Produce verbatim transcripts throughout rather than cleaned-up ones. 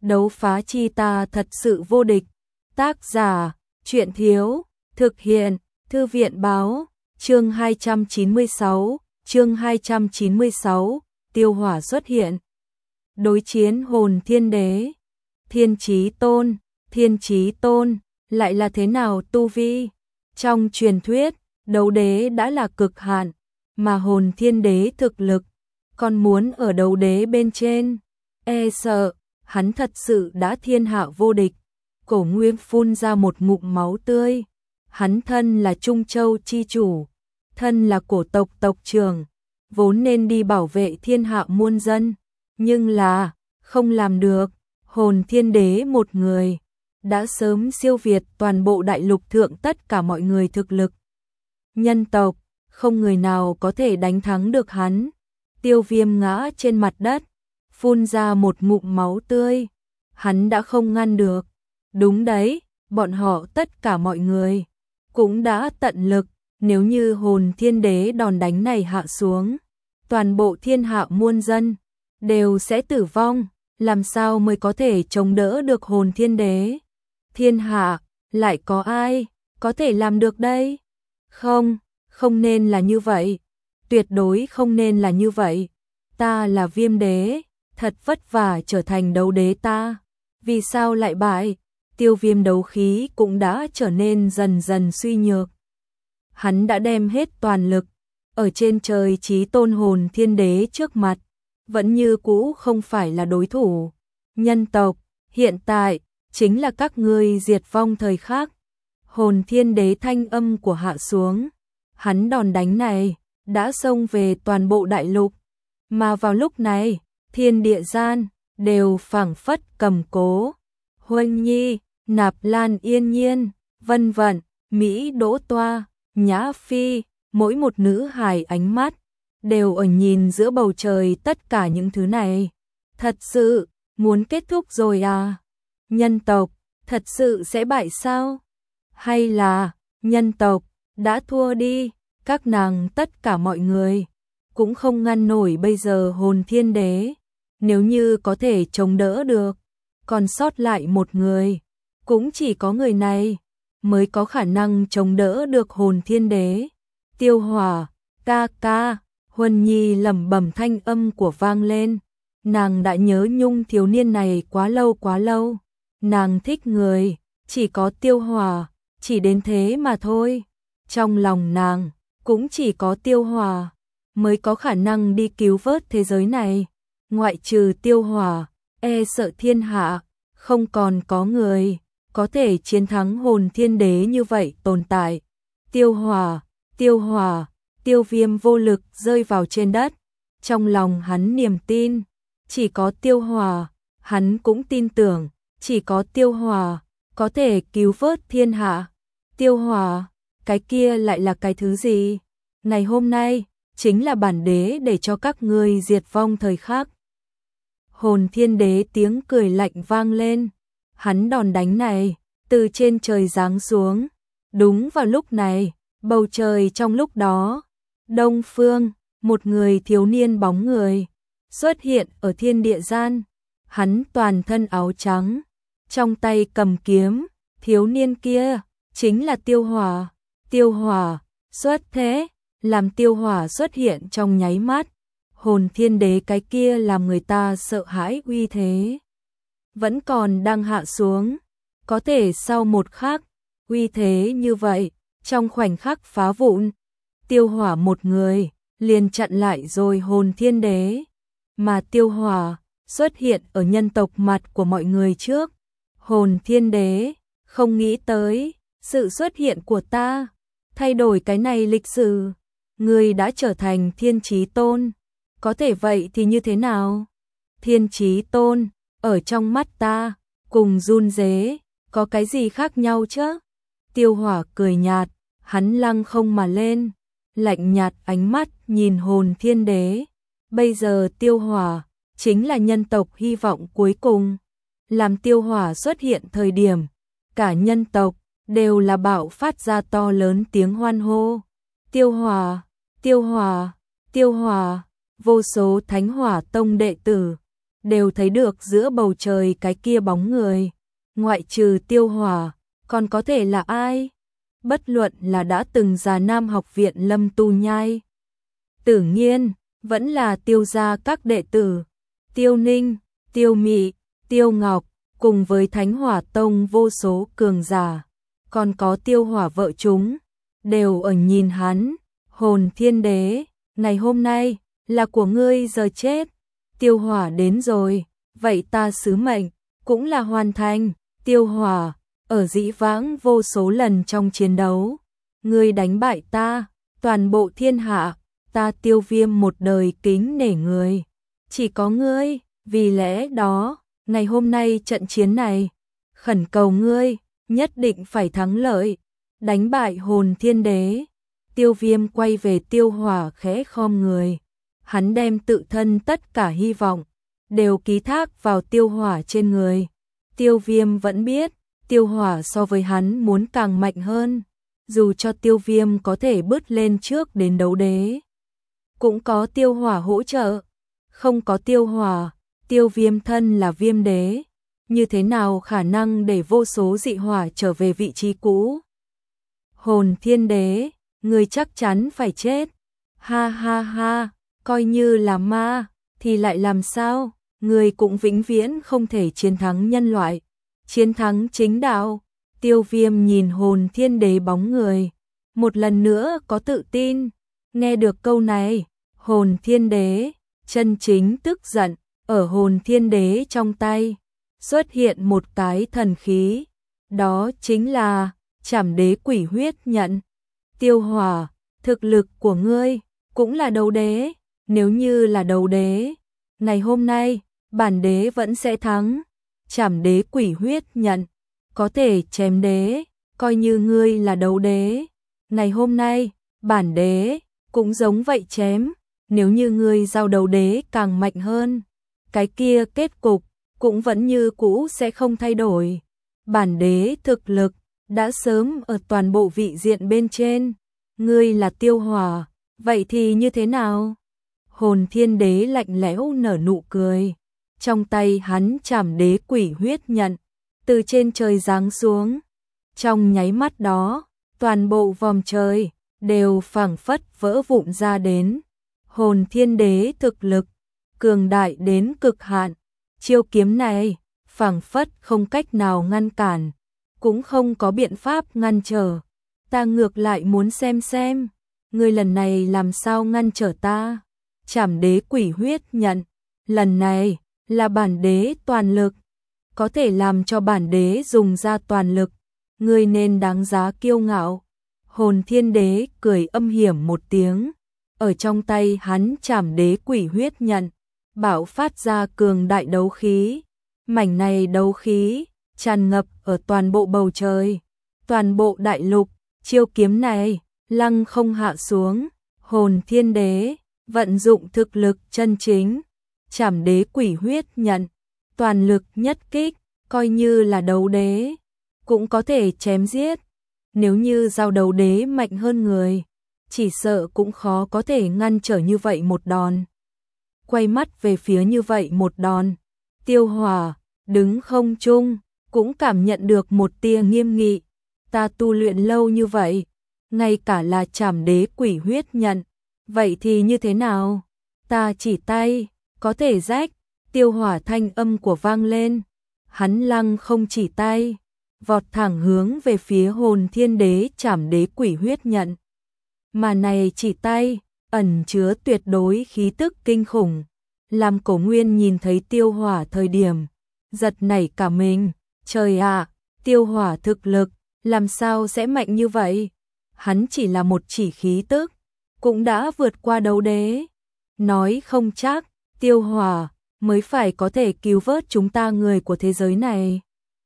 Đấu phá chi ta thật sự vô địch. Tác giả, Truyện Thiếu, thực hiện, Thư viện Báo, chương hai trăm chín mươi sáu, chương hai trăm chín mươi sáu, Tiêu Hỏa xuất hiện. Đối chiến Hồn Thiên Đế, Thiên Chí Tôn, Thiên Chí Tôn, lại là thế nào tu vi? Trong truyền thuyết, đấu đế đã là cực hạn, mà Hồn Thiên Đế thực lực, còn muốn ở đấu đế bên trên, e sợ, hắn thật sự đã thiên hạ vô địch. Cổ Nguyên phun ra một ngụm máu tươi, hắn thân là Trung Châu chi chủ, thân là cổ tộc tộc trưởng, vốn nên đi bảo vệ thiên hạ muôn dân, nhưng là, không làm được, Hồn Thiên Đế một người, đã sớm siêu việt toàn bộ đại lục thượng tất cả mọi người thực lực. Nhân tộc, không người nào có thể đánh thắng được hắn. Tiêu Viêm ngã trên mặt đất, phun ra một ngụm máu tươi, hắn đã không ngăn được. Đúng đấy, bọn họ tất cả mọi người cũng đã tận lực, nếu như Hồn Thiên Đế đòn đánh này hạ xuống, toàn bộ thiên hạ muôn dân đều sẽ tử vong, làm sao mới có thể chống đỡ được Hồn Thiên Đế? Thiên hạ, lại có ai có thể làm được đây? Không, không nên là như vậy, tuyệt đối không nên là như vậy. Ta là Viêm Đế, thật vất vả trở thành đấu đế ta, vì sao lại bại? Tiêu Viêm đấu khí cũng đã trở nên dần dần suy nhược. Hắn đã đem hết toàn lực, ở trên trời Chí Tôn Hồn Thiên Đế trước mặt, vẫn như cũ không phải là đối thủ. Nhân tộc, hiện tại, chính là các ngươi diệt vong thời khắc. Hồn Thiên Đế thanh âm của hạ xuống, hắn đòn đánh này, đã xông về toàn bộ đại lục. Mà vào lúc này, thiên địa gian, đều phảng phất cầm cố. Huân Nhi, Nạp Lan Yên Nhiên, Vân Vận, Mỹ Đỗ Toa, Nhã Phi, mỗi một nữ hài ánh mắt, đều ở nhìn giữa bầu trời tất cả những thứ này. Thật sự, muốn kết thúc rồi à? Nhân tộc, thật sự sẽ bại sao? Hay là, nhân tộc, đã thua đi, các nàng tất cả mọi người, cũng không ngăn nổi bây giờ Hồn Thiên Đế. Nếu như có thể chống đỡ được, còn sót lại một người, cũng chỉ có người này, mới có khả năng chống đỡ được Hồn Thiên Đế. Tiêu Hỏa, ca ca, Huân Nhi lẩm bẩm thanh âm của vang lên. Nàng đã nhớ nhung thiếu niên này quá lâu quá lâu. Nàng thích người, chỉ có Tiêu Hỏa, chỉ đến thế mà thôi. Trong lòng nàng, cũng chỉ có Tiêu Hỏa, mới có khả năng đi cứu vớt thế giới này. Ngoại trừ Tiêu Hỏa, e sợ thiên hạ, không còn có người có thể chiến thắng Hồn Thiên Đế như vậy tồn tại. Tiêu Hỏa, Tiêu Hỏa, Tiêu Viêm vô lực rơi vào trên đất. Trong lòng hắn niềm tin, chỉ có Tiêu Hỏa, hắn cũng tin tưởng, chỉ có Tiêu Hỏa có thể cứu vớt thiên hạ. Tiêu Hỏa, cái kia lại là cái thứ gì? Ngày hôm nay, chính là bản đế để cho các ngươi diệt vong thời khắc. Hồn Thiên Đế tiếng cười lạnh vang lên, hắn đòn đánh này, từ trên trời giáng xuống. Đúng vào lúc này, bầu trời trong lúc đó, đông phương, một người thiếu niên bóng người, xuất hiện ở thiên địa gian. Hắn toàn thân áo trắng, trong tay cầm kiếm, thiếu niên kia, chính là Tiêu Hỏa. Tiêu Hỏa, xuất thế, làm Tiêu Hỏa xuất hiện trong nháy mắt. Hồn Thiên Đế cái kia làm người ta sợ hãi uy thế, vẫn còn đang hạ xuống, có thể sau một khắc, uy thế như vậy, trong khoảnh khắc phá vụn. Tiêu Hỏa một người, liền chặn lại rồi Hồn Thiên Đế, mà Tiêu Hỏa xuất hiện ở nhân tộc mặt của mọi người trước. Hồn Thiên Đế, không nghĩ tới, sự xuất hiện của ta, thay đổi cái này lịch sử, người đã trở thành Thiên Chí Tôn. Có thể vậy thì như thế nào? Thiên Chí Tôn, ở trong mắt ta, cùng run rế, có cái gì khác nhau chứ? Tiêu Hỏa cười nhạt, hắn lăng không mà lên, lạnh nhạt ánh mắt nhìn Hồn Thiên Đế. Bây giờ Tiêu Hỏa, chính là nhân tộc hy vọng cuối cùng. Làm Tiêu Hỏa xuất hiện thời điểm, cả nhân tộc, đều là bạo phát ra to lớn tiếng hoan hô. Tiêu Hỏa, Tiêu Hỏa, Tiêu Hỏa. Vô số Thánh Hỏa Tông đệ tử đều thấy được giữa bầu trời cái kia bóng người. Ngoại trừ Tiêu Hỏa, còn có thể là ai? Bất luận là đã từng Già Nam học viện Lâm Tu Nhai, Tử Nghiên, vẫn là Tiêu gia các đệ tử, Tiêu Ninh, Tiêu Mị, Tiêu Ngọc, cùng với Thánh Hỏa Tông vô số cường giả, còn có Tiêu Hỏa vợ chúng, đều ở nhìn hắn. Hồn Thiên Đế, ngày hôm nay là của ngươi giờ chết. Tiêu Hỏa đến rồi, vậy ta sứ mệnh cũng là hoàn thành. Tiêu Hỏa, ở dĩ vãng vô số lần trong chiến đấu, ngươi đánh bại ta, toàn bộ thiên hạ, ta Tiêu Viêm một đời kính nể người, chỉ có ngươi, vì lẽ đó, ngày hôm nay trận chiến này, khẩn cầu ngươi, nhất định phải thắng lợi, đánh bại Hồn Thiên Đế. Tiêu Viêm quay về Tiêu Hỏa khẽ khom người, hắn đem tự thân tất cả hy vọng, đều ký thác vào Tiêu Hỏa trên người. Tiêu Viêm vẫn biết, Tiêu Hỏa so với hắn muốn càng mạnh hơn, dù cho Tiêu Viêm có thể bước lên trước đến đấu đế, cũng có Tiêu Hỏa hỗ trợ, không có Tiêu Hỏa, Tiêu Viêm thân là Viêm Đế, như thế nào khả năng để vô số dị hỏa trở về vị trí cũ. Hồn Thiên Đế, ngươi chắc chắn phải chết. Ha ha ha, coi như là ma, thì lại làm sao, ngươi cũng vĩnh viễn không thể chiến thắng nhân loại, chiến thắng chính đạo. Tiêu Viêm nhìn Hồn Thiên Đế bóng người, một lần nữa có tự tin. Nghe được câu này, Hồn Thiên Đế chân chính tức giận, ở Hồn Thiên Đế trong tay xuất hiện một cái thần khí, đó chính là Trảm Đế Quỷ Huyết Nhận. Tiêu Hỏa, thực lực của ngươi cũng là đấu đế, nếu như là đấu đế, ngày hôm nay bản đế vẫn sẽ thắng. Trảm Đế Quỷ Huyết Nhận có thể chém đế, coi như ngươi là đấu đế, ngày hôm nay bản đế cũng giống vậy chém. Nếu như ngươi giao đấu đế càng mạnh hơn, cái kia kết cục cũng vẫn như cũ sẽ không thay đổi. Bản đế thực lực đã sớm ở toàn bộ vị diện bên trên, ngươi là Tiêu Hỏa, vậy thì như thế nào? Hồn Thiên Đế lạnh lẽo nở nụ cười, trong tay hắn Trảm Đế Quỷ Huyết Nhận từ trên trời giáng xuống, trong nháy mắt đó, toàn bộ vòm trời đều phảng phất vỡ vụn ra đến. Hồn Thiên Đế thực lực cường đại đến cực hạn, chiêu kiếm này phảng phất không cách nào ngăn cản, cũng không có biện pháp ngăn trở. Ta ngược lại muốn xem xem, ngươi lần này làm sao ngăn trở ta. Trảm Đế Quỷ Huyết Nhận, lần này là bản đế toàn lực, có thể làm cho bản đế dùng ra toàn lực, ngươi nên đáng giá kiêu ngạo. Hồn Thiên Đế cười âm hiểm một tiếng, ở trong tay hắn Trảm Đế Quỷ Huyết Nhận bạo phát ra cường đại đấu khí, mảnh này đấu khí tràn ngập ở toàn bộ bầu trời, toàn bộ đại lục. Chiêu kiếm này lăng không hạ xuống, Hồn Thiên Đế vận dụng thực lực chân chính, Trảm Đế Quỷ Huyết Nhận toàn lực nhất kích, coi như là đấu đế cũng có thể chém giết. Nếu như giao đấu đế mạnh hơn người, chỉ sợ cũng khó có thể ngăn trở như vậy một đòn. Quay mắt về phía như vậy một đòn, Tiêu Hỏa đứng không trung, cũng cảm nhận được một tia nghiêm nghị. Ta tu luyện lâu như vậy, ngay cả là Trảm Đế Quỷ Huyết Nhận, vậy thì như thế nào? Ta chỉ tay, có thể rách. Tiêu Hỏa thanh âm của vang lên, hắn lăng không chỉ tay, vọt thẳng hướng về phía Hồn Thiên Đế Trảm Đế Quỷ Huyết Nhận. Mà này chỉ tay, ẩn chứa tuyệt đối khí tức kinh khủng, làm Cổ Nguyên nhìn thấy Tiêu Hỏa thời điểm giật nảy cả mình. Trời ạ, Tiêu Hỏa thực lực làm sao sẽ mạnh như vậy? Hắn chỉ là một chỉ khí tức, cũng đã vượt qua đấu đế. Nói không chắc, Tiêu Hỏa mới phải có thể cứu vớt chúng ta người của thế giới này.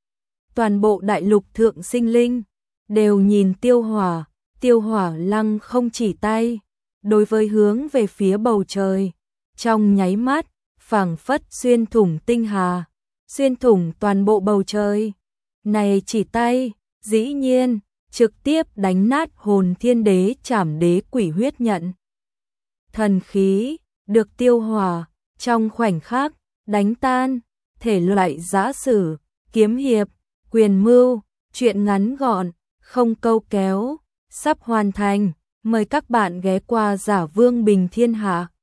Toàn bộ đại lục thượng sinh linh đều nhìn Tiêu Hỏa, Tiêu Hỏa lăng không chỉ tay, đối với hướng về phía bầu trời, trong nháy mắt, phảng phất xuyên thủng tinh hà, xuyên thủng toàn bộ bầu trời. Này chỉ tay, dĩ nhiên, trực tiếp đánh nát Hồn Thiên Đế Trảm Đế Quỷ Huyết Nhận. Thần khí, được Tiêu Hỏa, trong khoảnh khắc, đánh tan, thể loại giã sử, kiếm hiệp, quyền mưu, truyện ngắn gọn, không câu kéo, sắp hoàn thành. Mời các bạn ghé qua Giả Vương Bình Thiên Hạ.